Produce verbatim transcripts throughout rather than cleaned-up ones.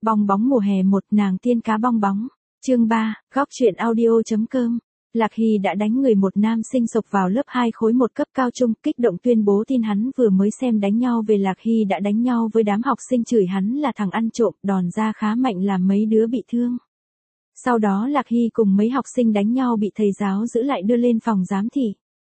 Bong bóng mùa hè một, nàng tiên cá bong bóng. Chương ba, góc truyện audio.com. Lạc Hy đã đánh người một nam sinh sộc vào lớp hai khối một cấp cao trung, kích động tuyên bố tin hắn vừa mới xem đánh nhau về. Lạc Hy đã đánh nhau với đám học sinh, chửi hắn là thằng ăn trộm, đòn ra khá mạnh làm mấy đứa bị thương. Sau đó Lạc Hy cùng mấy học sinh đánh nhau bị thầy giáo giữ lại đưa lên phòng giám thị.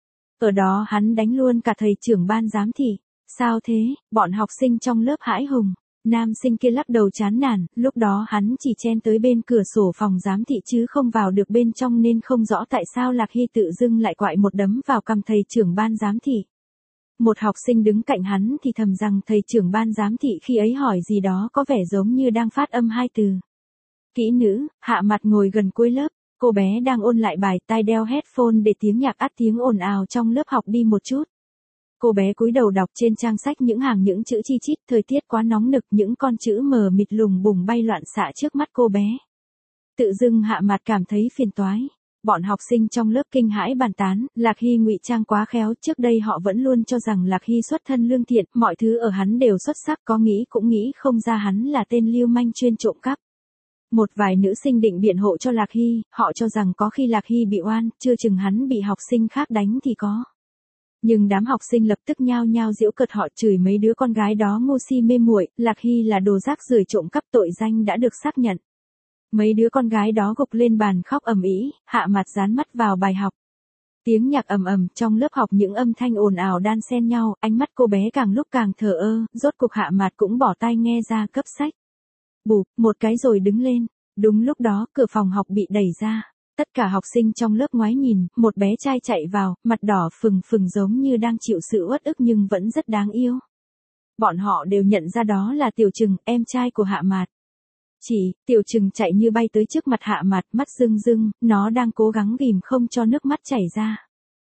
Ở đó hắn đánh luôn cả thầy trưởng ban giám thị. Sao thế? Bọn học sinh trong lớp hãi hùng. Nam sinh kia lắc đầu chán nản, lúc đó hắn chỉ chen tới bên cửa sổ phòng giám thị chứ không vào được bên trong nên không rõ tại sao Lạc Hy tự dưng lại quại một đấm vào cằm thầy trưởng ban giám thị. Một học sinh đứng cạnh hắn thì thầm rằng thầy trưởng ban giám thị khi ấy hỏi gì đó có vẻ giống như đang phát âm hai từ. Kỹ nữ, Hạ Mặt ngồi gần cuối lớp, cô bé đang ôn lại bài, tai đeo headphone để tiếng nhạc át tiếng ồn ào trong lớp học đi một chút. Cô bé cúi đầu đọc trên trang sách những hàng những chữ chi chít, thời tiết quá nóng nực, những con chữ mờ mịt lùng bùng bay loạn xạ trước mắt cô bé. Tự dưng Hạ Mặt cảm thấy phiền toái. Bọn học sinh trong lớp kinh hãi bàn tán, Lạc Hy ngụy trang quá khéo, trước đây họ vẫn luôn cho rằng Lạc Hy xuất thân lương thiện, mọi thứ ở hắn đều xuất sắc, có nghĩ cũng nghĩ không ra hắn là tên lưu manh chuyên trộm cắp. Một vài nữ sinh định biện hộ cho Lạc Hy, họ cho rằng có khi Lạc Hy bị oan, chưa chừng hắn bị học sinh khác đánh thì có. Nhưng đám học sinh lập tức nhao nhao giễu cợt, họ chửi mấy đứa con gái đó ngu si mê muội, Lạc Hy là đồ rác rưởi trộm cắp, tội danh đã được xác nhận. Mấy đứa con gái đó gục lên bàn khóc ầm ĩ, Hạ Mặt dán mắt vào bài học. Tiếng nhạc ầm ầm trong lớp học, những âm thanh ồn ào đan xen nhau, ánh mắt cô bé càng lúc càng thờ ơ, rốt cục Hạ Mặt cũng bỏ tai nghe ra cấp sách. Bụp, một cái rồi đứng lên. Đúng lúc đó, cửa phòng học bị đẩy ra. Tất cả học sinh trong lớp ngoái nhìn, một bé trai chạy vào, mặt đỏ phừng phừng giống như đang chịu sự uất ức nhưng vẫn rất đáng yêu. Bọn họ đều nhận ra đó là Tiểu Trừng, em trai của Hạ Mặt. Chỉ, Tiểu Trừng chạy như bay tới trước mặt Hạ Mặt, mắt rưng rưng, nó đang cố gắng ghìm không cho nước mắt chảy ra.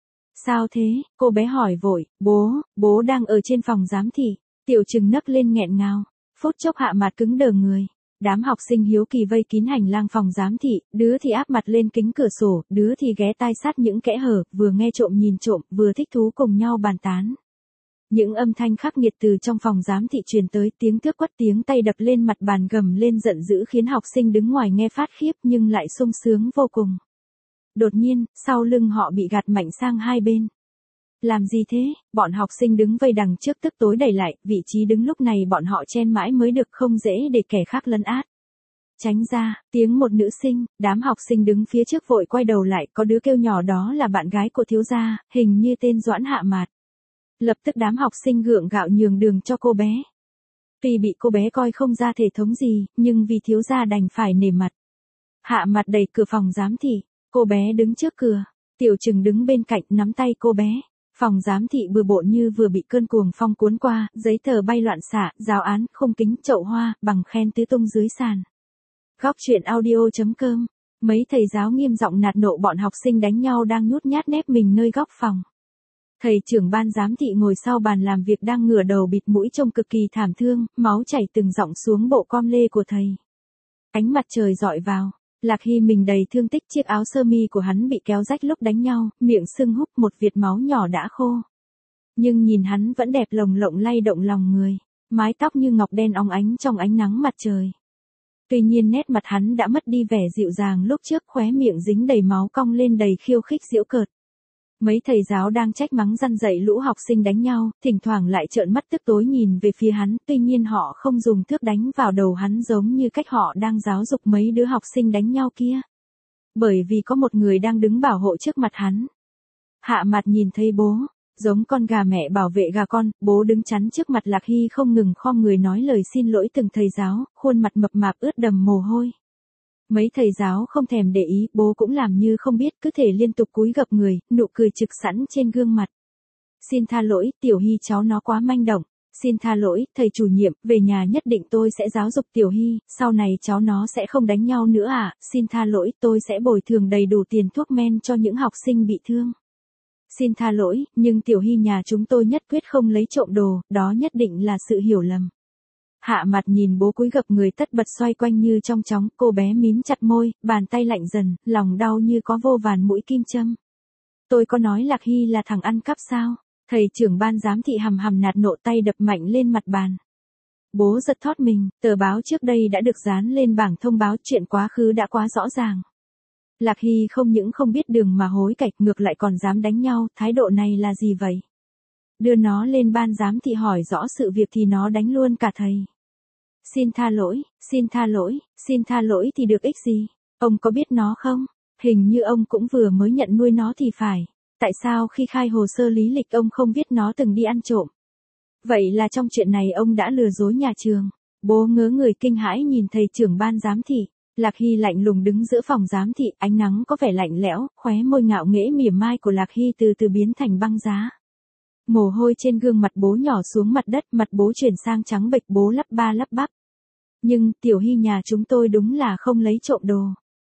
Sao thế? Cô bé hỏi vội, bố, bố đang ở trên phòng giám thị. Tiểu Trừng nấc lên nghẹn ngào. Phút chốc Hạ Mặt cứng đờ người. Đám học sinh hiếu kỳ vây kín hành lang phòng giám thị, đứa thì áp mặt lên kính cửa sổ, đứa thì ghé tai sát những kẽ hở, vừa nghe trộm nhìn trộm, vừa thích thú cùng nhau bàn tán. Những âm thanh khắc nghiệt từ trong phòng giám thị truyền tới, tiếng thước quất, tiếng tay đập lên mặt bàn gầm lên giận dữ khiến học sinh đứng ngoài nghe phát khiếp nhưng lại sung sướng vô cùng. Đột nhiên, sau lưng họ bị gạt mạnh sang hai bên. Làm gì thế? Bọn học sinh đứng vây đằng trước tức tối đẩy lại, vị trí đứng lúc này bọn họ chen mãi mới được, không dễ để kẻ khác lấn át. Tránh ra, tiếng một nữ sinh, đám học sinh đứng phía trước vội quay đầu lại, có đứa kêu nhỏ đó là bạn gái của thiếu gia, hình như tên Doãn Hạ Mặt. Lập tức đám học sinh gượng gạo nhường đường cho cô bé. Tuy bị cô bé coi không ra thể thống gì, nhưng vì thiếu gia đành phải nể mặt. Hạ Mặt đẩy cửa phòng giám thị, cô bé đứng trước cửa, Tiểu Trừng đứng bên cạnh nắm tay cô bé. Phòng giám thị bừa bộn như vừa bị cơn cuồng phong cuốn qua, giấy tờ bay loạn xạ, giáo án, khung kính, chậu hoa, bằng khen tứ tung dưới sàn. Góc truyện audio.com. Mấy thầy giáo nghiêm giọng nạt nộ bọn học sinh đánh nhau đang nhút nhát nép mình nơi góc phòng. Thầy trưởng ban giám thị ngồi sau bàn làm việc đang ngửa đầu bịt mũi trông cực kỳ thảm thương, máu chảy từng giọng xuống bộ com lê của thầy. Ánh mặt trời rọi vào. Lạc Hy mình đầy thương tích, chiếc áo sơ mi của hắn bị kéo rách lúc đánh nhau, miệng sưng húp, một việt máu nhỏ đã khô. Nhưng nhìn hắn vẫn đẹp lồng lộng lay động lòng người, mái tóc như ngọc đen óng ánh trong ánh nắng mặt trời. Tuy nhiên nét mặt hắn đã mất đi vẻ dịu dàng lúc trước, khóe miệng dính đầy máu cong lên đầy khiêu khích giễu cợt. Mấy thầy giáo đang trách mắng răn dạy lũ học sinh đánh nhau, thỉnh thoảng lại trợn mắt tức tối nhìn về phía hắn, tuy nhiên họ không dùng thước đánh vào đầu hắn giống như cách họ đang giáo dục mấy đứa học sinh đánh nhau kia. Bởi vì có một người đang đứng bảo hộ trước mặt hắn. Hạ Mặt nhìn thấy bố, giống con gà mẹ bảo vệ gà con, bố đứng chắn trước mặt Lạc Hy không ngừng khom người nói lời xin lỗi từng thầy giáo, khuôn mặt mập mạp ướt đầm mồ hôi. Mấy thầy giáo không thèm để ý, bố cũng làm như không biết, cứ thể liên tục cúi gập người, nụ cười trực sẵn trên gương mặt. Xin tha lỗi, Tiểu Hy cháu nó quá manh động. Xin tha lỗi, thầy chủ nhiệm, về nhà nhất định tôi sẽ giáo dục Tiểu Hy, sau này cháu nó sẽ không đánh nhau nữa à, xin tha lỗi, tôi sẽ bồi thường đầy đủ tiền thuốc men cho những học sinh bị thương. Xin tha lỗi, nhưng Tiểu Hy nhà chúng tôi nhất quyết không lấy trộm đồ, đó nhất định là sự hiểu lầm. Hạ Mặt nhìn bố cúi gập người tất bật xoay quanh như trong chóng, cô bé mím chặt môi, bàn tay lạnh dần, lòng đau như có vô vàn mũi kim châm. Tôi có nói Lạc Hy là thằng ăn cắp sao? Thầy trưởng ban giám thị hầm hầm nạt nộ, tay đập mạnh lên mặt bàn. Bố giật thót mình, tờ báo trước đây đã được dán lên bảng thông báo, chuyện quá khứ đã quá rõ ràng. Lạc Hy không những không biết đường mà hối cải, ngược lại còn dám đánh nhau, thái độ này là gì vậy? Đưa nó lên ban giám thị hỏi rõ sự việc thì nó đánh luôn cả thầy. Xin tha lỗi, xin tha lỗi, xin tha lỗi thì được ích gì? Ông có biết nó không? Hình như ông cũng vừa mới nhận nuôi nó thì phải. Tại sao khi khai hồ sơ lý lịch ông không viết nó từng đi ăn trộm? Vậy là trong chuyện này ông đã lừa dối nhà trường. Bố ngớ người kinh hãi nhìn thầy trưởng ban giám thị. Lạc Hy lạnh lùng đứng giữa phòng giám thị, ánh nắng có vẻ lạnh lẽo, khóe môi ngạo nghễ mỉa mai của Lạc Hy từ từ biến thành băng giá. Mồ hôi trên gương mặt bố nhỏ xuống mặt đất, mặt bố chuyển sang trắng bệch, bố lắp ba lắp bắp. Nhưng, Tiểu Hy nhà chúng tôi đúng là không lấy trộm đồ.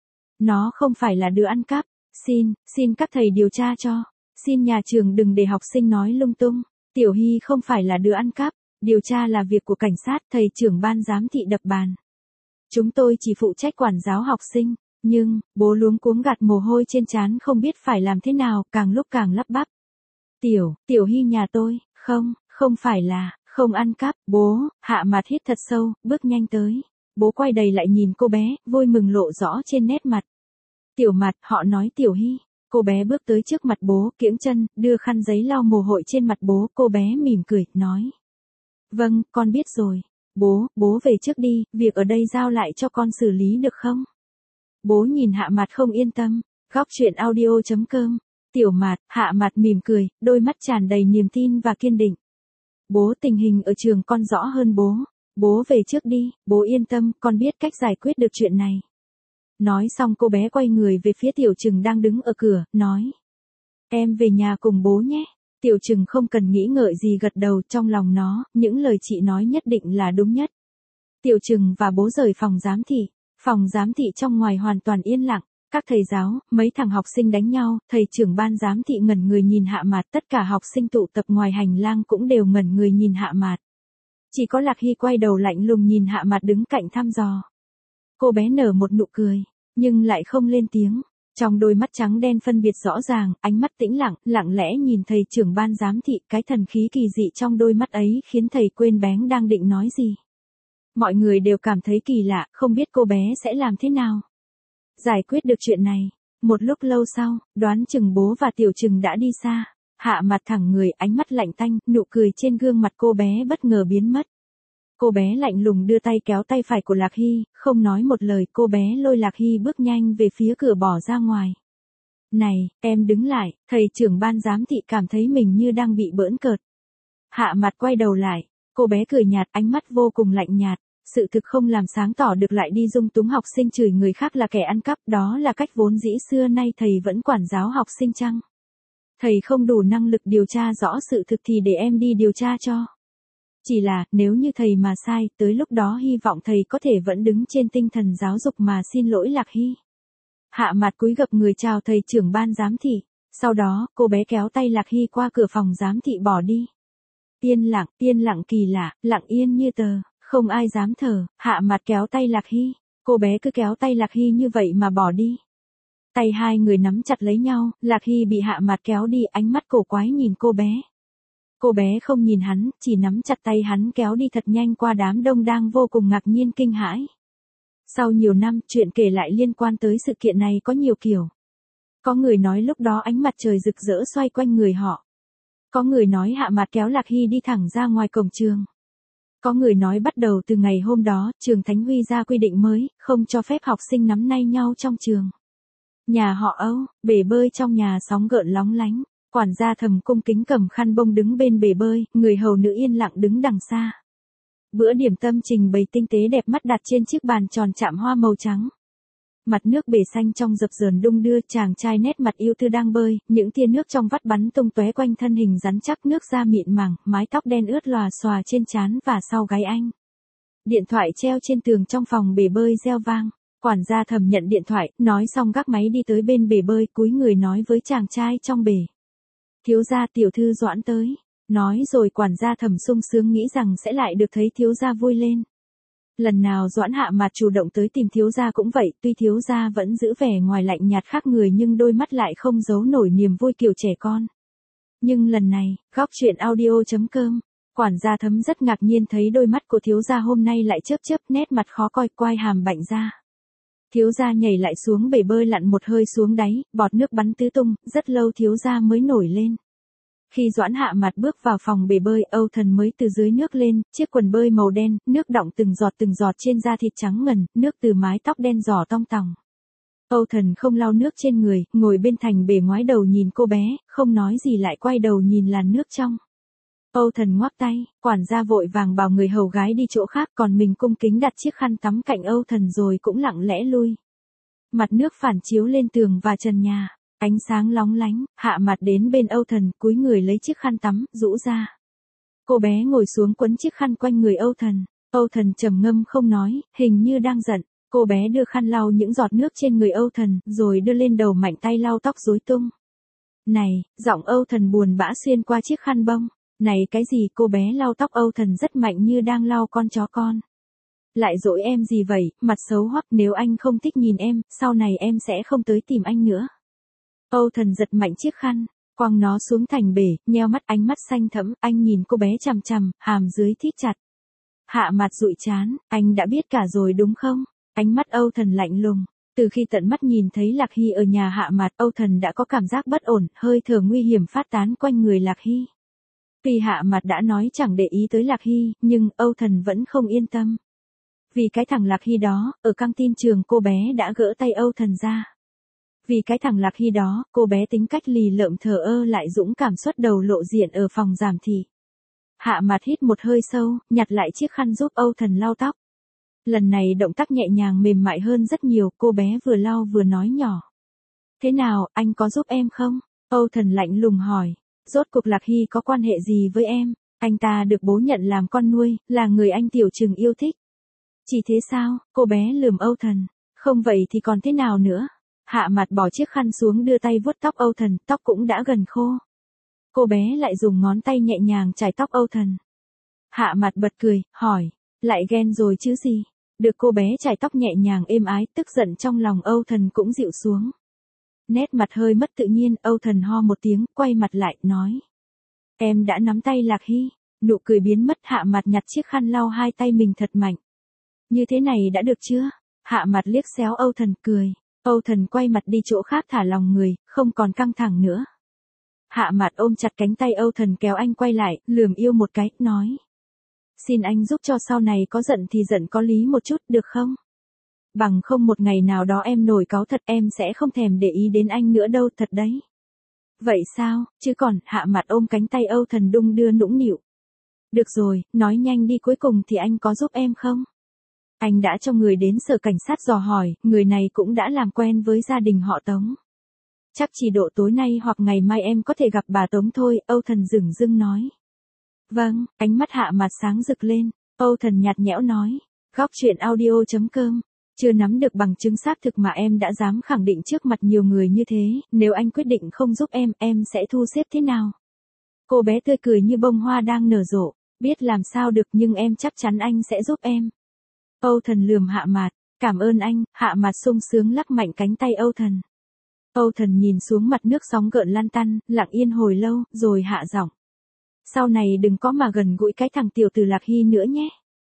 Nó không phải là đứa ăn cắp. Xin, xin các thầy điều tra cho. Xin nhà trường đừng để học sinh nói lung tung. Tiểu Hy không phải là đứa ăn cắp. Điều tra là việc của cảnh sát, thầy trưởng ban giám thị đập bàn. Chúng tôi chỉ phụ trách quản giáo học sinh. Nhưng, bố luống cuống gạt mồ hôi trên trán không biết phải làm thế nào, càng lúc càng lắp bắp. Tiểu, Tiểu Hy nhà tôi, không, không phải là, không ăn cắp, bố, Hạ Mạt hít thật sâu, bước nhanh tới. Bố quay đầy lại nhìn cô bé, vui mừng lộ rõ trên nét mặt. Tiểu Mạt, họ nói Tiểu Hy. Cô bé bước tới trước mặt bố, kiễng chân, đưa khăn giấy lau mồ hôi trên mặt bố, cô bé mỉm cười, nói. Vâng, con biết rồi. Bố, bố về trước đi, việc ở đây giao lại cho con xử lý được không? Bố nhìn Hạ Mạt không yên tâm. Góc truyện audio chấm com. Tiểu Mạt, Hạ Mạt mỉm cười, đôi mắt tràn đầy niềm tin và kiên định. Bố, tình hình ở trường con rõ hơn bố. Bố về trước đi, bố yên tâm, con biết cách giải quyết được chuyện này. Nói xong cô bé quay người về phía Tiểu Trừng đang đứng ở cửa, nói. Em về nhà cùng bố nhé. Tiểu Trừng không cần nghĩ ngợi gì gật đầu, trong lòng nó, những lời chị nói nhất định là đúng nhất. Tiểu Trừng và bố rời phòng giám thị. Phòng giám thị trong ngoài hoàn toàn yên lặng. Các thầy giáo, mấy thằng học sinh đánh nhau, thầy trưởng ban giám thị ngẩn người nhìn Hạ Mạt, tất cả học sinh tụ tập ngoài hành lang cũng đều ngẩn người nhìn Hạ Mạt. Chỉ có Lạc Hy quay đầu lạnh lùng nhìn Hạ Mạt đứng cạnh thăm dò. Cô bé nở một nụ cười, nhưng lại không lên tiếng. Trong đôi mắt trắng đen phân biệt rõ ràng, ánh mắt tĩnh lặng, lặng lẽ nhìn thầy trưởng ban giám thị, cái thần khí kỳ dị trong đôi mắt ấy khiến thầy quên bén đang định nói gì. Mọi người đều cảm thấy kỳ lạ, không biết cô bé sẽ làm thế nào. Giải quyết được chuyện này. Một lúc lâu sau, đoán chừng bố và Tiểu Trừng đã đi xa. Hạ Mạt thẳng người, ánh mắt lạnh tanh, nụ cười trên gương mặt cô bé bất ngờ biến mất. Cô bé lạnh lùng đưa tay kéo tay phải của Lạc Hy, không nói một lời, cô bé lôi Lạc Hy bước nhanh về phía cửa bỏ ra ngoài. Này, em đứng lại, thầy trưởng ban giám thị cảm thấy mình như đang bị bỡn cợt. Hạ Mạt quay đầu lại, cô bé cười nhạt, ánh mắt vô cùng lạnh nhạt. Sự thực không làm sáng tỏ được lại đi dung túng học sinh chửi người khác là kẻ ăn cắp, đó là cách vốn dĩ xưa nay thầy vẫn quản giáo học sinh chăng? Thầy không đủ năng lực điều tra rõ sự thực thì để em đi điều tra cho. Chỉ là, nếu như thầy mà sai, tới lúc đó hy vọng thầy có thể vẫn đứng trên tinh thần giáo dục mà xin lỗi Lạc Hy. Hạ Mạt cúi gập người chào thầy trưởng ban giám thị, sau đó, cô bé kéo tay Lạc Hy qua cửa phòng giám thị bỏ đi. Yên lặng, yên lặng kỳ lạ, lặng yên như tờ. Không ai dám thở, Hạ Mạt kéo tay Lạc Hy, cô bé cứ kéo tay Lạc Hy như vậy mà bỏ đi. Tay hai người nắm chặt lấy nhau, Lạc Hy bị Hạ Mạt kéo đi, ánh mắt cổ quái nhìn cô bé. Cô bé không nhìn hắn, chỉ nắm chặt tay hắn kéo đi thật nhanh qua đám đông đang vô cùng ngạc nhiên kinh hãi. Sau nhiều năm, chuyện kể lại liên quan tới sự kiện này có nhiều kiểu. Có người nói lúc đó ánh mặt trời rực rỡ xoay quanh người họ. Có người nói Hạ Mạt kéo Lạc Hy đi thẳng ra ngoài cổng trường. Có người nói bắt đầu từ ngày hôm đó, trường Thánh Huy ra quy định mới, không cho phép học sinh nắm tay nhau trong trường. Nhà họ Âu, bể bơi trong nhà sóng gợn lóng lánh, quản gia Thầm cung kính cầm khăn bông đứng bên bể bơi, người hầu nữ yên lặng đứng đằng xa. Bữa điểm tâm trình bày tinh tế đẹp mắt đặt trên chiếc bàn tròn chạm hoa màu trắng. Mặt nước bể xanh trong dập dờn đung đưa, chàng trai nét mặt yêu tư đang bơi, những tia nước trong vắt bắn tung tóe quanh thân hình rắn chắc, nước da mịn màng, mái tóc đen ướt lòa xòa trên trán và sau gáy anh. Điện thoại treo trên tường trong phòng bể bơi reo vang, quản gia Thầm nhận điện thoại, nói xong gác máy đi tới bên bể bơi, cúi người nói với chàng trai trong bể. Thiếu gia tiểu thư Doãn tới, nói rồi quản gia Thầm sung sướng nghĩ rằng sẽ lại được thấy thiếu gia vui lên. Lần nào Doãn Hạ Mạt chủ động tới tìm thiếu gia cũng vậy, tuy thiếu gia vẫn giữ vẻ ngoài lạnh nhạt khác người nhưng đôi mắt lại không giấu nổi niềm vui kiểu trẻ con. Nhưng lần này, góc truyện audio chấm com Quản gia Thấm rất ngạc nhiên thấy đôi mắt của thiếu gia hôm nay lại chớp chớp, nét mặt khó coi, quai hàm bạnh ra. Thiếu gia nhảy lại xuống bể bơi lặn một hơi xuống đáy, bọt nước bắn tứ tung, rất lâu thiếu gia mới nổi lên. Khi Doãn Hạ Mặt bước vào phòng bể bơi, Âu Thần mới từ dưới nước lên, chiếc quần bơi màu đen, nước đọng từng giọt từng giọt trên da thịt trắng ngần, nước từ mái tóc đen giỏ tong tòng. Âu Thần không lau nước trên người, ngồi bên thành bể ngoái đầu nhìn cô bé, không nói gì lại quay đầu nhìn làn nước trong. Âu Thần ngoắc tay, quản gia vội vàng bảo người hầu gái đi chỗ khác, còn mình cung kính đặt chiếc khăn tắm cạnh Âu Thần rồi cũng lặng lẽ lui. Mặt nước phản chiếu lên tường và trần nhà, ánh sáng lóng lánh, Hạ Mặt đến bên Âu Thần, cúi người lấy chiếc khăn tắm, rũ ra. Cô bé ngồi xuống quấn chiếc khăn quanh người Âu Thần. Âu Thần trầm ngâm không nói, hình như đang giận. Cô bé đưa khăn lau những giọt nước trên người Âu Thần, rồi đưa lên đầu mạnh tay lau tóc rối tung. Này, giọng Âu Thần buồn bã xuyên qua chiếc khăn bông. Này cái gì, cô bé lau tóc Âu Thần rất mạnh như đang lau con chó con. Lại dỗi em gì vậy, mặt xấu hoắc, nếu anh không thích nhìn em, sau này em sẽ không tới tìm anh nữa. Âu Thần giật mạnh chiếc khăn, quăng nó xuống thành bể, nheo mắt, ánh mắt xanh thẫm, anh nhìn cô bé chằm chằm, hàm dưới thít chặt. Hạ Mặt dụi chán, anh đã biết cả rồi đúng không? Ánh mắt Âu Thần lạnh lùng. Từ khi tận mắt nhìn thấy Lạc Hy ở nhà Hạ Mặt, Âu Thần đã có cảm giác bất ổn, hơi thở nguy hiểm phát tán quanh người Lạc Hy. Tuy Hạ Mặt đã nói chẳng để ý tới Lạc Hy, nhưng Âu Thần vẫn không yên tâm. Vì cái thằng Lạc Hy đó, ở căng tin trường cô bé đã gỡ tay Âu Thần ra. Vì cái thằng Lạc Hy đó, cô bé tính cách lì lợm thờ ơ lại dũng cảm xuất đầu lộ diện ở phòng giảm thị. Hạ Mặt hít một hơi sâu, nhặt lại chiếc khăn giúp Âu Thần lau tóc. Lần này động tác nhẹ nhàng mềm mại hơn rất nhiều, cô bé vừa lau vừa nói nhỏ. Thế nào, anh có giúp em không? Âu Thần lạnh lùng hỏi. Rốt cuộc Lạc Hy có quan hệ gì với em? Anh ta được bố nhận làm con nuôi, là người anh tiểu trừng yêu thích. Chỉ thế sao? Cô bé lườm Âu Thần. Không vậy thì còn thế nào nữa? Hạ Mặt bỏ chiếc khăn xuống đưa tay vuốt tóc Âu Thần, tóc cũng đã gần khô. Cô bé lại dùng ngón tay nhẹ nhàng chải tóc Âu Thần. Hạ Mặt bật cười, hỏi, lại ghen rồi chứ gì? Được cô bé chải tóc nhẹ nhàng êm ái, tức giận trong lòng Âu Thần cũng dịu xuống. Nét mặt hơi mất tự nhiên, Âu Thần ho một tiếng, quay mặt lại, nói. Em đã nắm tay Lạc Hy, nụ cười biến mất. Hạ Mặt nhặt chiếc khăn lau hai tay mình thật mạnh. Như thế này đã được chưa? Hạ Mặt liếc xéo Âu Thần, cười. Âu Thần quay mặt đi chỗ khác thả lòng người, không còn căng thẳng nữa. Hạ Mặt ôm chặt cánh tay Âu Thần kéo anh quay lại, lườm yêu một cái, nói. Xin anh giúp cho sau này có giận thì giận có lý một chút, được không? Bằng không một ngày nào đó em nổi cáu thật, em sẽ không thèm để ý đến anh nữa đâu, thật đấy. Vậy sao, chứ còn, Hạ Mặt ôm cánh tay Âu Thần đung đưa nũng nịu. Được rồi, nói nhanh đi, cuối cùng thì anh có giúp em không? Anh đã cho người đến sở cảnh sát dò hỏi, người này cũng đã làm quen với gia đình họ Tống. Chắc chỉ độ tối nay hoặc ngày mai em có thể gặp bà Tống thôi, Âu Thần dửng dưng nói. Vâng, ánh mắt Hạ Mặt sáng rực lên, Âu Thần nhạt nhẽo nói. Góc truyện audio chấm com. Chưa nắm được bằng chứng xác thực mà em đã dám khẳng định trước mặt nhiều người như thế, nếu anh quyết định không giúp em, em sẽ thu xếp thế nào? Cô bé tươi cười như bông hoa đang nở rộ, biết làm sao được nhưng em chắc chắn anh sẽ giúp em. Âu Thần lườm Hạ Mặt, cảm ơn anh. Hạ Mặt sung sướng lắc mạnh cánh tay Âu Thần. Âu Thần nhìn xuống mặt nước sóng gợn lăn tăn, lặng yên hồi lâu, rồi hạ giọng. Sau này đừng có mà gần gũi cái thằng tiểu tử Lạc Hy nữa nhé.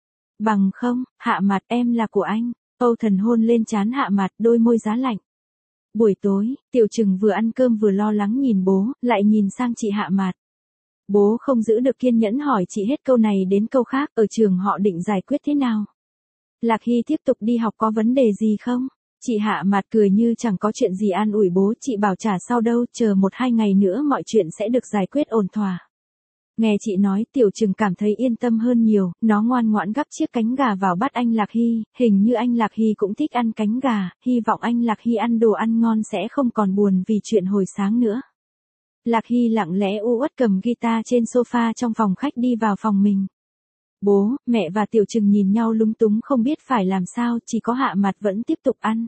Bằng không, Hạ Mặt, em là của anh. Âu Thần hôn lên trán Hạ Mặt, đôi môi giá lạnh. Buổi tối, Tiểu Trừng vừa ăn cơm vừa lo lắng nhìn bố, lại nhìn sang chị Hạ Mặt. Bố không giữ được kiên nhẫn hỏi chị hết câu này đến câu khác, ở trường họ định giải quyết thế nào? Lạc Hy tiếp tục đi học có vấn đề gì không? Chị Hạ Mặt cười như chẳng có chuyện gì an ủi bố, chị bảo trả sau đâu, chờ một hai ngày nữa mọi chuyện sẽ được giải quyết ổn thỏa. Nghe chị nói, Tiểu Trừng cảm thấy yên tâm hơn nhiều, nó ngoan ngoãn gắp chiếc cánh gà vào bát anh Lạc Hy, hình như anh Lạc Hy cũng thích ăn cánh gà, hy vọng anh Lạc Hy ăn đồ ăn ngon sẽ không còn buồn vì chuyện hồi sáng nữa. Lạc Hy lặng lẽ u uất cầm guitar trên sofa trong phòng khách đi vào phòng mình. Bố, mẹ và Tiểu Trừng nhìn nhau lúng túng không biết phải làm sao, chỉ có Hạ Mặt vẫn tiếp tục ăn.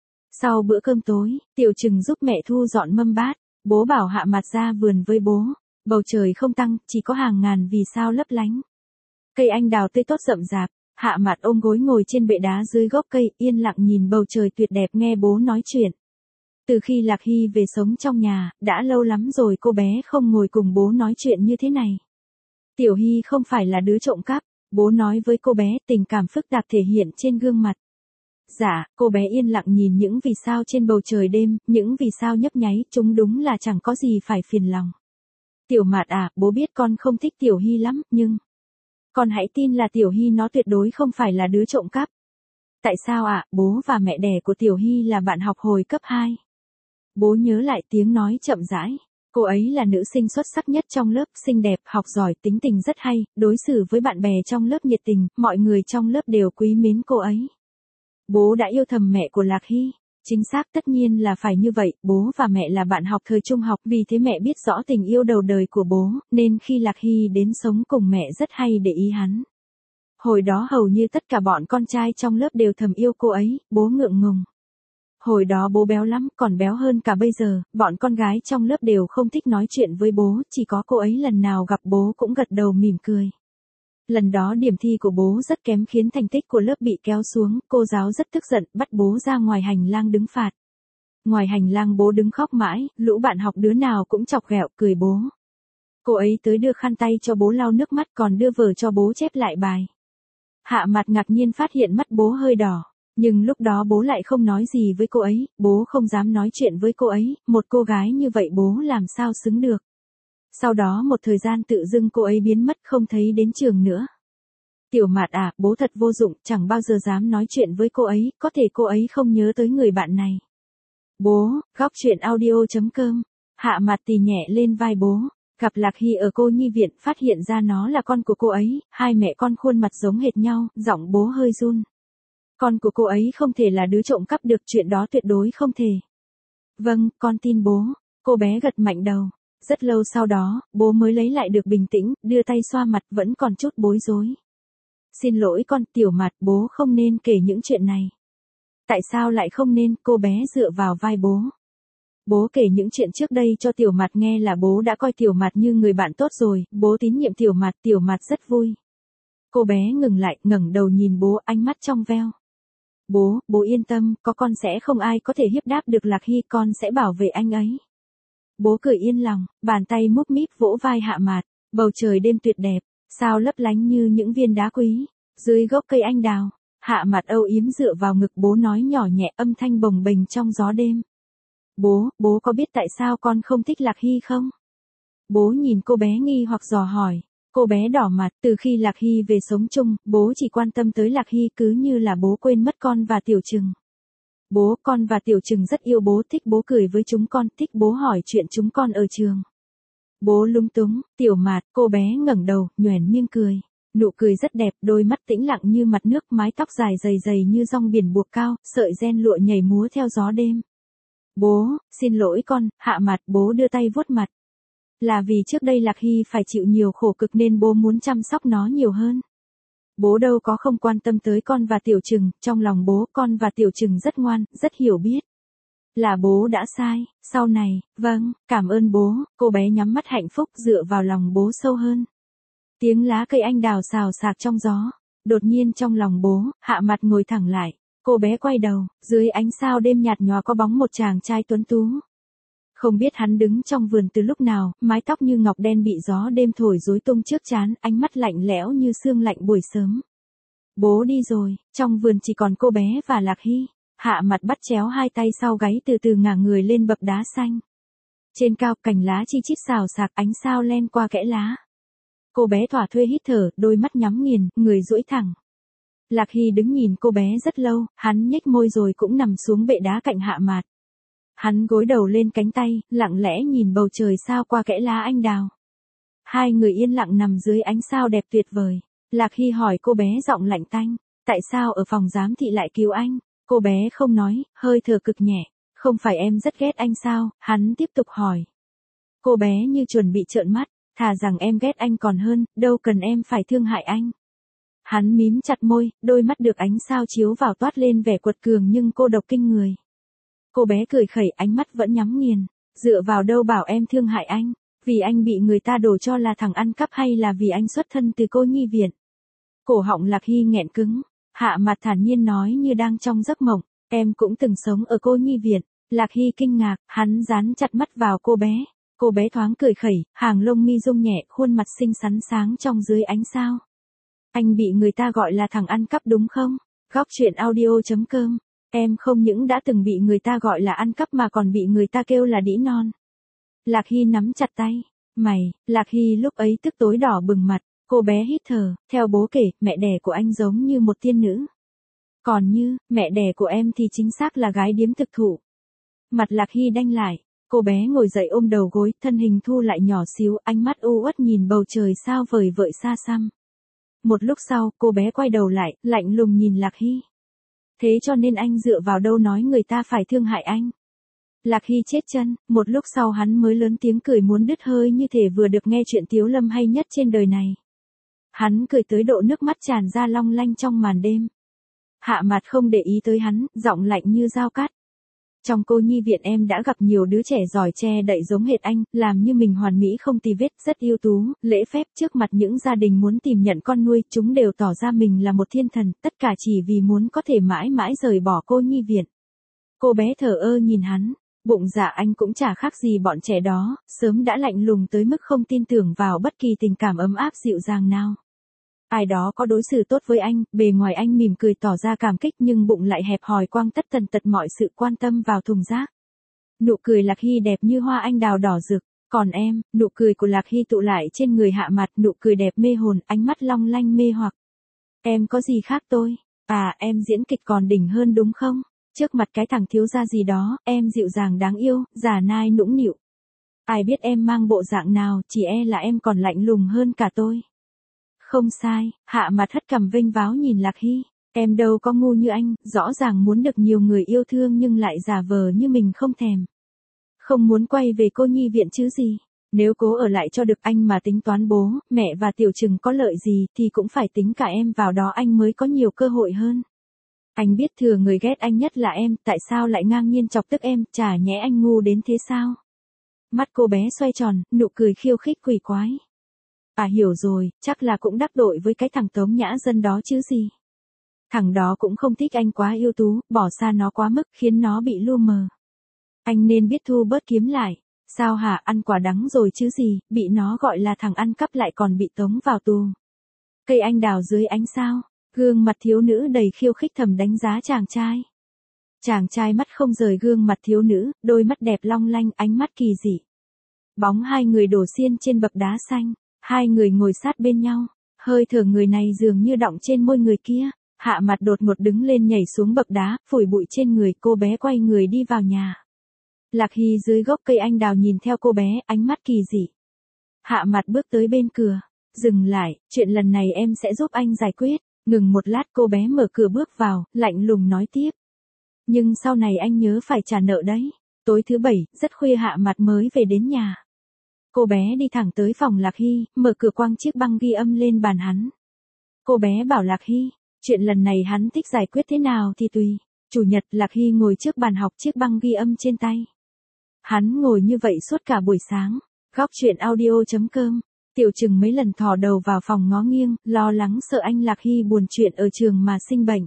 Sau bữa cơm tối, Tiểu Trừng giúp mẹ thu dọn mâm bát, bố bảo Hạ Mặt ra vườn với bố. Bầu trời không tăng, chỉ có hàng ngàn vì sao lấp lánh. Cây anh đào tươi tốt rậm rạp, Hạ Mặt ôm gối ngồi trên bệ đá dưới gốc cây, yên lặng nhìn bầu trời tuyệt đẹp nghe bố nói chuyện. Từ khi Lạc Hy về sống trong nhà, đã lâu lắm rồi cô bé không ngồi cùng bố nói chuyện như thế này. Tiểu Hy không phải là đứa trộm cắp, bố nói với cô bé, tình cảm phức tạp thể hiện trên gương mặt. Dạ, cô bé yên lặng nhìn những vì sao trên bầu trời đêm, những vì sao nhấp nháy, chúng đúng là chẳng có gì phải phiền lòng. Tiểu Mạt à, bố biết con không thích Tiểu Hy lắm, nhưng... Con hãy tin là Tiểu Hy nó tuyệt đối không phải là đứa trộm cắp. Tại sao ạ, à, bố và mẹ đẻ của Tiểu Hy là bạn học hồi cấp hai. Bố nhớ lại tiếng nói chậm rãi. Cô ấy là nữ sinh xuất sắc nhất trong lớp, xinh đẹp, học giỏi, tính tình rất hay, đối xử với bạn bè trong lớp nhiệt tình, mọi người trong lớp đều quý mến cô ấy. Bố đã yêu thầm mẹ của Lạc Hy. Chính xác, tất nhiên là phải như vậy, bố và mẹ là bạn học thời trung học, vì thế mẹ biết rõ tình yêu đầu đời của bố, nên khi Lạc Hy đến sống cùng mẹ rất hay để ý hắn. Hồi đó hầu như tất cả bọn con trai trong lớp đều thầm yêu cô ấy, bố ngượng ngùng. Hồi đó bố béo lắm, còn béo hơn cả bây giờ, bọn con gái trong lớp đều không thích nói chuyện với bố, chỉ có cô ấy lần nào gặp bố cũng gật đầu mỉm cười. Lần đó điểm thi của bố rất kém khiến thành tích của lớp bị kéo xuống, cô giáo rất tức giận, bắt bố ra ngoài hành lang đứng phạt. Ngoài hành lang bố đứng khóc mãi, lũ bạn học đứa nào cũng chọc ghẹo, cười bố. Cô ấy tới đưa khăn tay cho bố lau nước mắt còn đưa vở cho bố chép lại bài. Hạ Mặt ngạc nhiên phát hiện mắt bố hơi đỏ, nhưng lúc đó bố lại không nói gì với cô ấy, bố không dám nói chuyện với cô ấy, một cô gái như vậy bố làm sao xứng được. Sau đó một thời gian tự dưng cô ấy biến mất không thấy đến trường nữa. Tiểu Mạt à, bố thật vô dụng, chẳng bao giờ dám nói chuyện với cô ấy, có thể cô ấy không nhớ tới người bạn này. Bố, góc truyện audio chấm com. Hạ Mặt tì nhẹ lên vai bố, gặp Lạc Hy ở cô nhi viện, phát hiện ra nó là con của cô ấy, hai mẹ con khuôn mặt giống hệt nhau, giọng bố hơi run. Con của cô ấy không thể là đứa trộm cắp được, chuyện đó tuyệt đối không thể. Vâng, con tin bố, cô bé gật mạnh đầu. Rất lâu sau đó, bố mới lấy lại được bình tĩnh, đưa tay xoa mặt vẫn còn chút bối rối. Xin lỗi con, Tiểu Mạt, bố không nên kể những chuyện này. Tại sao lại không nên, cô bé dựa vào vai bố. Bố kể những chuyện trước đây cho Tiểu Mạt nghe là bố đã coi Tiểu Mạt như người bạn tốt rồi, bố tín nhiệm Tiểu Mạt, Tiểu Mạt rất vui. Cô bé ngừng lại, ngẩng đầu nhìn bố, ánh mắt trong veo. Bố, bố yên tâm, có con sẽ không ai có thể hiếp đáp được Lạc Hy, con sẽ bảo vệ anh ấy. Bố cười yên lòng, bàn tay múp míp vỗ vai Hạ Mặt, bầu trời đêm tuyệt đẹp, sao lấp lánh như những viên đá quý, dưới gốc cây anh đào, Hạ Mặt âu yếm dựa vào ngực bố nói nhỏ nhẹ, âm thanh bồng bềnh trong gió đêm. Bố, bố có biết tại sao con không thích Lạc Hy không? Bố nhìn cô bé nghi hoặc dò hỏi, cô bé đỏ mặt, từ khi Lạc Hy về sống chung, bố chỉ quan tâm tới Lạc Hy cứ như là bố quên mất con và Tiểu Trừng. Bố, con và Tiểu Trừng rất yêu bố, thích bố cười với chúng con, thích bố hỏi chuyện chúng con ở trường. Bố lúng túng, Tiểu Mạt, cô bé ngẩng đầu, nhoẻn miệng cười. Nụ cười rất đẹp, đôi mắt tĩnh lặng như mặt nước, mái tóc dài dày dày như rong biển buộc cao, sợi ren lụa nhảy múa theo gió đêm. Bố, xin lỗi con, Hạ Mặt, bố đưa tay vuốt mặt. Là vì trước đây Lạc Hy phải chịu nhiều khổ cực nên bố muốn chăm sóc nó nhiều hơn. Bố đâu có không quan tâm tới con và Tiểu Trừng, trong lòng bố, con và Tiểu Trừng rất ngoan, rất hiểu biết. Là bố đã sai, sau này, vâng, cảm ơn bố, cô bé nhắm mắt hạnh phúc dựa vào lòng bố sâu hơn. Tiếng lá cây anh đào xào xạc trong gió, đột nhiên trong lòng bố, Hạ Mặt ngồi thẳng lại, cô bé quay đầu, dưới ánh sao đêm nhạt nhòa có bóng một chàng trai tuấn tú. Không biết hắn đứng trong vườn từ lúc nào, mái tóc như ngọc đen bị gió đêm thổi rối tung trước trán, ánh mắt lạnh lẽo như sương lạnh buổi sớm. Bố đi rồi, trong vườn chỉ còn cô bé và Lạc Hy. Hạ Mặt bắt chéo hai tay sau gáy từ từ ngả người lên bậc đá xanh. Trên cao cành lá chi chít xào xạc, ánh sao len qua kẽ lá. Cô bé thỏa thuê hít thở, đôi mắt nhắm nghiền, người duỗi thẳng. Lạc Hy đứng nhìn cô bé rất lâu, hắn nhếch môi rồi cũng nằm xuống bệ đá cạnh Hạ Mặt. Hắn gối đầu lên cánh tay, lặng lẽ nhìn bầu trời sao qua kẽ lá anh đào. Hai người yên lặng nằm dưới ánh sao đẹp tuyệt vời. Lạc Hy hỏi cô bé giọng lạnh tanh, tại sao ở phòng giám thị lại cứu anh? Cô bé không nói, hơi thở cực nhẹ. Không phải em rất ghét anh sao? Hắn tiếp tục hỏi. Cô bé như chuẩn bị trợn mắt, thà rằng em ghét anh còn hơn, đâu cần em phải thương hại anh. Hắn mím chặt môi, đôi mắt được ánh sao chiếu vào toát lên vẻ quật cường nhưng cô độc kinh người. Cô bé cười khẩy, ánh mắt vẫn nhắm nghiền. Dựa vào đâu bảo em thương hại anh? Vì anh bị người ta đổ cho là thằng ăn cắp hay là vì anh xuất thân từ cô nhi viện? Cổ họng Lạc Hy nghẹn cứng. Hạ Mặt thản nhiên nói như đang trong giấc mộng, em cũng từng sống ở cô nhi viện. Lạc Hy kinh ngạc, hắn dán chặt mắt vào cô bé. Cô bé thoáng cười khẩy, hàng lông mi rung nhẹ, khuôn mặt xinh xắn sáng trong dưới ánh sao. Anh bị người ta gọi là thằng ăn cắp đúng không? Góc chuyện audio.com. Em không những đã từng bị người ta gọi là ăn cắp mà còn bị người ta kêu là đĩ non. Lạc Hy nắm chặt tay. Mày, Lạc Hy lúc ấy tức tối đỏ bừng mặt, cô bé hít thở, theo bố kể, mẹ đẻ của anh giống như một tiên nữ. Còn như, mẹ đẻ của em thì chính xác là gái điếm thực thụ. Mặt Lạc Hy đanh lại, cô bé ngồi dậy ôm đầu gối, thân hình thu lại nhỏ xíu, ánh mắt u uất nhìn bầu trời sao vời vợi xa xăm. Một lúc sau, cô bé quay đầu lại, lạnh lùng nhìn Lạc Hy. Thế cho nên anh dựa vào đâu nói người ta phải thương hại anh? Lạc Hy chết chân, một lúc sau hắn mới lớn tiếng cười muốn đứt hơi như thể vừa được nghe chuyện Tiếu Lâm hay nhất trên đời này. Hắn cười tới độ nước mắt tràn ra long lanh trong màn đêm. Hạ Mạt không để ý tới hắn, giọng lạnh như dao cắt. Trong cô nhi viện em đã gặp nhiều đứa trẻ giỏi che đậy giống hệt anh, làm như mình hoàn mỹ không tì vết, rất ưu tú, lễ phép trước mặt những gia đình muốn tìm nhận con nuôi, chúng đều tỏ ra mình là một thiên thần, tất cả chỉ vì muốn có thể mãi mãi rời bỏ cô nhi viện. Cô bé thờ ơ nhìn hắn, bụng dạ anh cũng chả khác gì bọn trẻ đó, sớm đã lạnh lùng tới mức không tin tưởng vào bất kỳ tình cảm ấm áp dịu dàng nào. Ai đó có đối xử tốt với anh, bề ngoài anh mỉm cười tỏ ra cảm kích nhưng bụng lại hẹp hòi quăng tất tần tật mọi sự quan tâm vào thùng rác. Nụ cười Lạc Hy đẹp như hoa anh đào đỏ rực, còn em, nụ cười của Lạc Hy tụ lại trên người Hạ Mạt, nụ cười đẹp mê hồn, ánh mắt long lanh mê hoặc. Em có gì khác tôi? À, em diễn kịch còn đỉnh hơn đúng không? Trước mặt cái thằng thiếu gia gì đó, em dịu dàng đáng yêu, giả nai nũng nịu. Ai biết em mang bộ dạng nào, chỉ e là em còn lạnh lùng hơn cả tôi. Không sai, Hạ Mạt hất cằm vênh váo nhìn Lạc Hy, em đâu có ngu như anh, rõ ràng muốn được nhiều người yêu thương nhưng lại giả vờ như mình không thèm. Không muốn quay về cô nhi viện chứ gì, nếu cố ở lại cho được anh mà tính toán bố, mẹ và Tiểu Trừng có lợi gì thì cũng phải tính cả em vào đó anh mới có nhiều cơ hội hơn. Anh biết thừa người ghét anh nhất là em, tại sao lại ngang nhiên chọc tức em, chả nhẽ anh ngu đến thế sao? Mắt cô bé xoay tròn, nụ cười khiêu khích quỷ quái. À hiểu rồi, chắc là cũng đắc tội với cái thằng Tống Nhã Dân đó chứ gì. Thằng đó cũng không thích anh quá ưu tú, bỏ xa nó quá mức khiến nó bị lu mờ. Anh nên biết thu bớt kiếm lại. Sao hả, ăn quả đắng rồi chứ gì, bị nó gọi là thằng ăn cắp lại còn bị tống vào tù. Cây anh đào dưới ánh sao, gương mặt thiếu nữ đầy khiêu khích thầm đánh giá chàng trai. Chàng trai mắt không rời gương mặt thiếu nữ, đôi mắt đẹp long lanh, ánh mắt kỳ dị. Bóng hai người đổ xiên trên bậc đá xanh. Hai người ngồi sát bên nhau, hơi thở người này dường như đọng trên môi người kia. Hạ Mạt đột ngột đứng lên nhảy xuống bậc đá, phủi bụi trên người, cô bé quay người đi vào nhà. Lạc Hy dưới gốc cây anh đào nhìn theo cô bé, ánh mắt kỳ dị. Hạ Mạt bước tới bên cửa, dừng lại, chuyện lần này em sẽ giúp anh giải quyết. Ngừng một lát cô bé mở cửa bước vào, lạnh lùng nói tiếp. Nhưng sau này anh nhớ phải trả nợ đấy. Tối thứ bảy, rất khuya Hạ Mạt mới về đến nhà. Cô bé đi thẳng tới phòng Lạc Hy, mở cửa quăng chiếc băng ghi âm lên bàn hắn. Cô bé bảo Lạc Hy, chuyện lần này hắn thích giải quyết thế nào thì tùy. Chủ nhật Lạc Hy ngồi trước bàn học chiếc băng ghi âm trên tay. Hắn ngồi như vậy suốt cả buổi sáng. Góc chuyện audio.com. Tiểu Trừng mấy lần thò đầu vào phòng ngó nghiêng, lo lắng sợ anh Lạc Hy buồn chuyện ở trường mà sinh bệnh.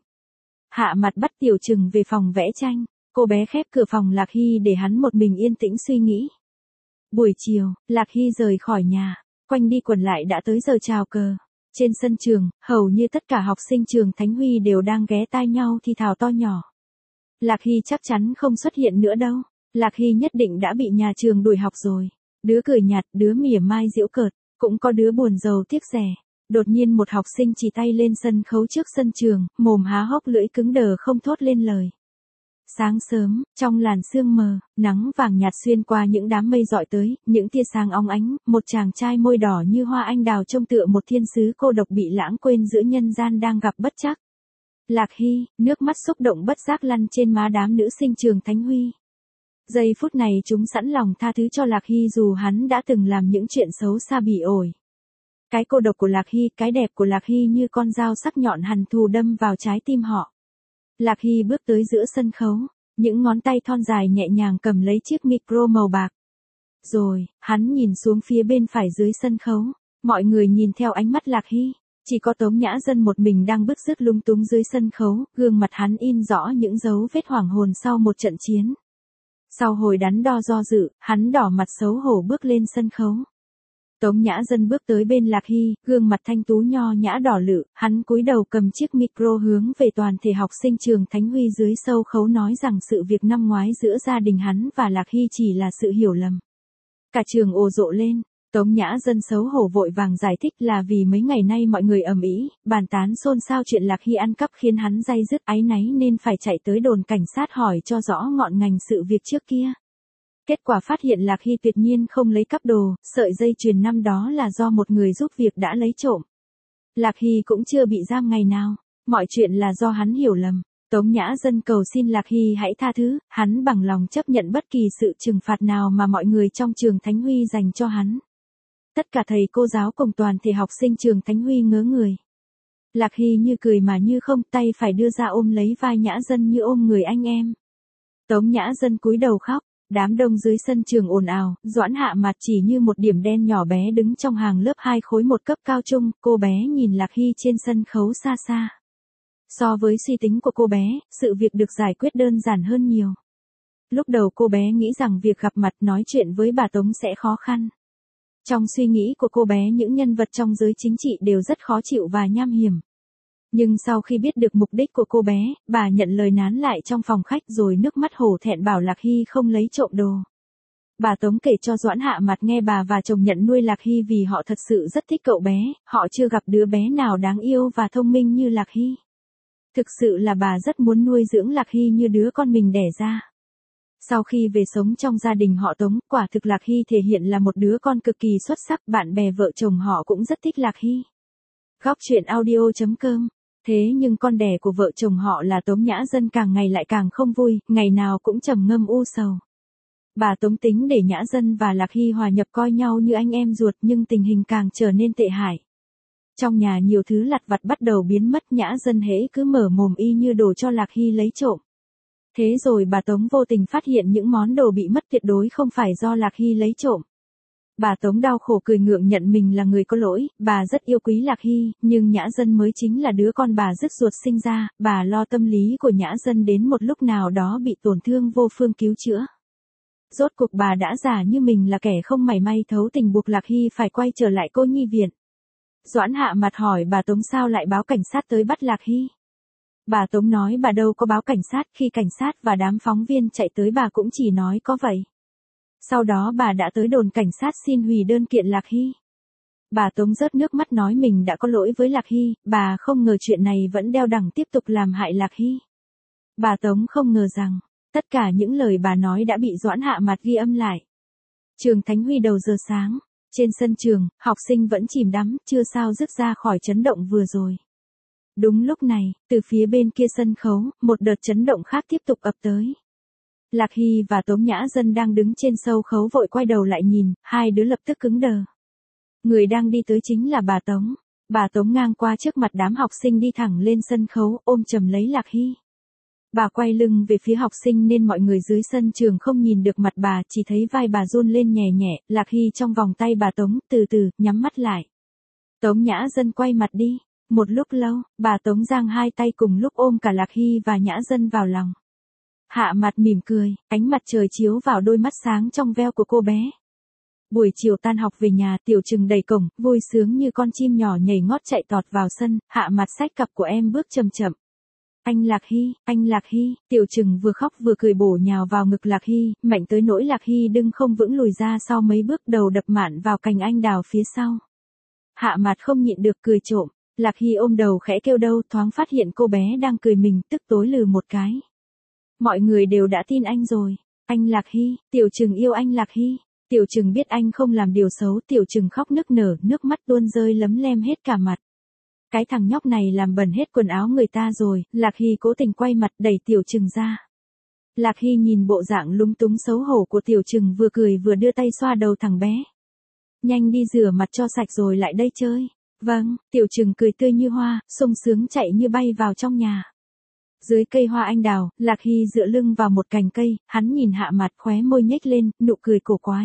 Hạ Mạt bắt Tiểu Trừng về phòng vẽ tranh. Cô bé khép cửa phòng Lạc Hy để hắn một mình yên tĩnh suy nghĩ. Buổi chiều, Lạc Hy rời khỏi nhà, quanh đi quẩn lại đã tới giờ chào cờ. Trên sân trường, hầu như tất cả học sinh trường Thánh Huy đều đang ghé tai nhau thì thào to nhỏ. Lạc Hy chắc chắn không xuất hiện nữa đâu. Lạc Hy nhất định đã bị nhà trường đuổi học rồi. Đứa cười nhạt, đứa mỉa mai giễu cợt, cũng có đứa buồn rầu tiếc rẻ. Đột nhiên một học sinh chỉ tay lên sân khấu trước sân trường, mồm há hốc lưỡi cứng đờ không thốt lên lời. Sáng sớm, trong làn sương mờ, nắng vàng nhạt xuyên qua những đám mây dọi tới, những tia sáng óng ánh, một chàng trai môi đỏ như hoa anh đào trông tựa một thiên sứ cô độc bị lãng quên giữa nhân gian đang gặp bất trắc. Lạc Hy, nước mắt xúc động bất giác lăn trên má đám nữ sinh trường Thánh Huy. Giây phút này chúng sẵn lòng tha thứ cho Lạc Hy dù hắn đã từng làm những chuyện xấu xa bỉ ổi. Cái cô độc của Lạc Hy, cái đẹp của Lạc Hy như con dao sắc nhọn hằn thù đâm vào trái tim họ. Lạc Hy bước tới giữa sân khấu, những ngón tay thon dài nhẹ nhàng cầm lấy chiếc micro màu bạc. Rồi, hắn nhìn xuống phía bên phải dưới sân khấu, mọi người nhìn theo ánh mắt Lạc Hy, chỉ có Tống Nhã Dân một mình đang bứt rứt lung túng dưới sân khấu, gương mặt hắn in rõ những dấu vết hoảng hồn sau một trận chiến. Sau hồi đắn đo do dự, hắn đỏ mặt xấu hổ bước lên sân khấu. Tống Nhã Dân bước tới bên Lạc Hy, gương mặt thanh tú nho nhã đỏ lự, hắn cúi đầu cầm chiếc micro hướng về toàn thể học sinh trường Thánh Huy dưới sâu khấu nói rằng sự việc năm ngoái giữa gia đình hắn và Lạc Hy chỉ là sự hiểu lầm. Cả trường ồ rộ lên, Tống Nhã Dân xấu hổ vội vàng giải thích là vì mấy ngày nay mọi người ầm ĩ, bàn tán xôn xao chuyện Lạc Hy ăn cắp khiến hắn day dứt áy náy nên phải chạy tới đồn cảnh sát hỏi cho rõ ngọn ngành sự việc trước kia. Kết quả phát hiện Lạc Hy tuyệt nhiên không lấy cắp đồ, sợi dây chuyền năm đó là do một người giúp việc đã lấy trộm. Lạc Hy cũng chưa bị giam ngày nào, mọi chuyện là do hắn hiểu lầm. Tống Nhã Dân cầu xin Lạc Hy hãy tha thứ, hắn bằng lòng chấp nhận bất kỳ sự trừng phạt nào mà mọi người trong trường Thánh Huy dành cho hắn. Tất cả thầy cô giáo cùng toàn thể học sinh trường Thánh Huy ngớ người. Lạc Hy như cười mà như không, tay phải đưa ra ôm lấy vai Nhã Dân như ôm người anh em. Tống Nhã Dân cúi đầu khóc. Đám đông dưới sân trường ồn ào, Doãn Hạ Mạt chỉ như một điểm đen nhỏ bé đứng trong hàng lớp hai khối một cấp cao trung, cô bé nhìn Lạc Hy trên sân khấu xa xa. So với suy tính của cô bé, sự việc được giải quyết đơn giản hơn nhiều. Lúc đầu cô bé nghĩ rằng việc gặp mặt nói chuyện với bà Tống sẽ khó khăn. Trong suy nghĩ của cô bé những nhân vật trong giới chính trị đều rất khó chịu và nham hiểm. Nhưng sau khi biết được mục đích của cô bé, bà nhận lời nán lại trong phòng khách rồi nước mắt hổ thẹn bảo Lạc Hy không lấy trộm đồ. Bà Tống kể cho Doãn Hạ Mạt nghe bà và chồng nhận nuôi Lạc Hy vì họ thật sự rất thích cậu bé, họ chưa gặp đứa bé nào đáng yêu và thông minh như Lạc Hy. Thực sự là bà rất muốn nuôi dưỡng Lạc Hy như đứa con mình đẻ ra. Sau khi về sống trong gia đình họ Tống, quả thực Lạc Hy thể hiện là một đứa con cực kỳ xuất sắc, bạn bè vợ chồng họ cũng rất thích Lạc Hy. Góc truyện audio chấm com. Thế nhưng con đẻ của vợ chồng họ là Tống Nhã Dân càng ngày lại càng không vui, ngày nào cũng trầm ngâm u sầu. Bà Tống tính để Nhã Dân và Lạc Hy hòa nhập coi nhau như anh em ruột nhưng tình hình càng trở nên tệ hại. Trong nhà nhiều thứ lặt vặt bắt đầu biến mất, Nhã Dân hễ cứ mở mồm y như đồ cho Lạc Hy lấy trộm. Thế rồi bà Tống vô tình phát hiện những món đồ bị mất tuyệt đối không phải do Lạc Hy lấy trộm. Bà Tống đau khổ cười ngượng nhận mình là người có lỗi, bà rất yêu quý Lạc Hy, nhưng Nhã Dân mới chính là đứa con bà rứt ruột sinh ra, bà lo tâm lý của Nhã Dân đến một lúc nào đó bị tổn thương vô phương cứu chữa. Rốt cuộc bà đã giả như mình là kẻ không mảy may thấu tình buộc Lạc Hy phải quay trở lại cô nhi viện. Doãn Hạ Mạt hỏi bà Tống sao lại báo cảnh sát tới bắt Lạc Hy. Bà Tống nói bà đâu có báo cảnh sát, khi cảnh sát và đám phóng viên chạy tới bà cũng chỉ nói có vậy. Sau đó bà đã tới đồn cảnh sát xin hủy đơn kiện Lạc Hy. Bà Tống rớt nước mắt nói mình đã có lỗi với Lạc Hy, bà không ngờ chuyện này vẫn đeo đẳng tiếp tục làm hại Lạc Hy. Bà Tống không ngờ rằng, tất cả những lời bà nói đã bị Doãn Hạ Mạt ghi âm lại. Trường Thánh Huy đầu giờ sáng, trên sân trường, học sinh vẫn chìm đắm, chưa sao dứt ra khỏi chấn động vừa rồi. Đúng lúc này, từ phía bên kia sân khấu, một đợt chấn động khác tiếp tục ập tới. Lạc Hy và Tống Nhã Dân đang đứng trên sâu khấu vội quay đầu lại nhìn, hai đứa lập tức cứng đờ. Người đang đi tới chính là bà Tống. Bà Tống ngang qua trước mặt đám học sinh đi thẳng lên sân khấu, ôm chầm lấy Lạc Hy. Bà quay lưng về phía học sinh nên mọi người dưới sân trường không nhìn được mặt bà, chỉ thấy vai bà run lên nhẹ nhẹ, Lạc Hy trong vòng tay bà Tống, từ từ, nhắm mắt lại. Tống Nhã Dân quay mặt đi. Một lúc lâu, bà Tống giang hai tay cùng lúc ôm cả Lạc Hy và Nhã Dân vào lòng. Hạ Mạt mỉm cười, ánh mặt trời chiếu vào đôi mắt sáng trong veo của cô bé. Buổi chiều tan học về nhà, Tiểu Trừng đẩy cổng, vui sướng như con chim nhỏ nhảy ngót chạy tọt vào sân, Hạ Mạt xách cặp của em bước chậm chậm. Anh Lạc Hy, anh Lạc Hy, Tiểu Trừng vừa khóc vừa cười bổ nhào vào ngực Lạc Hy, mạnh tới nỗi Lạc Hy đưng không vững lùi ra sau mấy bước đầu đập mạn vào cành anh đào phía sau. Hạ Mạt không nhịn được cười trộm, Lạc Hy ôm đầu khẽ kêu đâu, thoáng phát hiện cô bé đang cười mình, tức tối lừ một cái. Mọi người đều đã tin anh rồi. Anh Lạc Hy, Tiểu Trừng yêu anh Lạc Hy. Tiểu Trừng biết anh không làm điều xấu, Tiểu Trừng khóc nức nở, nước mắt tuôn rơi lấm lem hết cả mặt. Cái thằng nhóc này làm bẩn hết quần áo người ta rồi, Lạc Hy cố tình quay mặt đẩy Tiểu Trừng ra. Lạc Hy nhìn bộ dạng lúng túng xấu hổ của Tiểu Trừng vừa cười vừa đưa tay xoa đầu thằng bé. Nhanh đi rửa mặt cho sạch rồi lại đây chơi. Vâng, Tiểu Trừng cười tươi như hoa, sung sướng chạy như bay vào trong nhà. Dưới cây hoa anh đào, Lạc Hy dựa lưng vào một cành cây, hắn nhìn Hạ Mạt khóe môi nhếch lên, nụ cười cổ quái.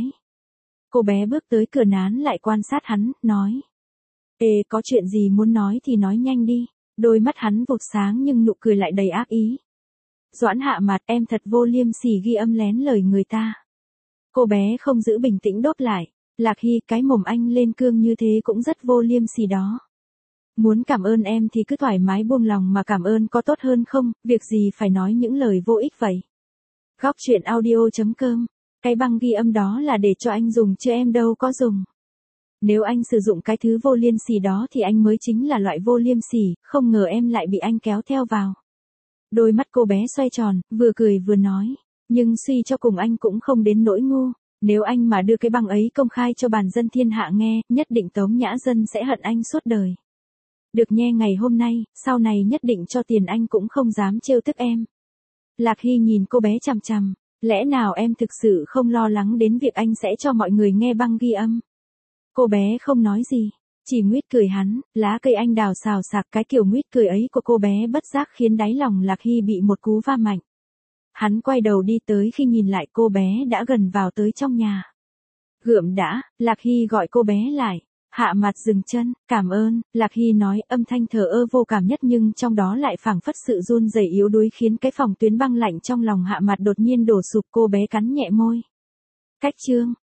Cô bé bước tới cửa nán lại quan sát hắn, nói. Ê, có chuyện gì muốn nói thì nói nhanh đi. Đôi mắt hắn vụt sáng nhưng nụ cười lại đầy ác ý. Doãn Hạ Mặt, em thật vô liêm sỉ ghi âm lén lời người ta. Cô bé không giữ bình tĩnh đốt lại. Lạc Hy, cái mồm anh lên cương như thế cũng rất vô liêm sỉ đó. Muốn cảm ơn em thì cứ thoải mái buông lòng mà cảm ơn có tốt hơn không, việc gì phải nói những lời vô ích vậy. Góc chuyện audio chấm com. Cái băng ghi âm đó là để cho anh dùng chứ em đâu có dùng. Nếu anh sử dụng cái thứ vô liêm sỉ đó thì anh mới chính là loại vô liêm sỉ, không ngờ em lại bị anh kéo theo vào. Đôi mắt cô bé xoay tròn, vừa cười vừa nói. Nhưng suy cho cùng anh cũng không đến nỗi ngu. Nếu anh mà đưa cái băng ấy công khai cho bàn dân thiên hạ nghe, nhất định Tống Nhã Dân sẽ hận anh suốt đời. Được nghe ngày hôm nay, sau này nhất định cho tiền anh cũng không dám trêu tức em. Lạc Hy nhìn cô bé chằm chằm. Lẽ nào em thực sự không lo lắng đến việc anh sẽ cho mọi người nghe băng ghi âm? Cô bé không nói gì, chỉ nguýt cười hắn, lá cây anh đào xào xạc, cái kiểu nguýt cười ấy của cô bé bất giác khiến đáy lòng Lạc Hy bị một cú va mạnh. Hắn quay đầu đi tới, khi nhìn lại cô bé đã gần vào tới trong nhà. Gượm đã, Lạc Hy gọi cô bé lại. Hạ Mặt dừng chân, cảm ơn, Lạc Hy nói, âm thanh thờ ơ vô cảm nhất nhưng trong đó lại phảng phất sự run rẩy yếu đuối khiến cái phòng tuyến băng lạnh trong lòng Hạ Mặt đột nhiên đổ sụp. Cô bé cắn nhẹ môi. Cách chương.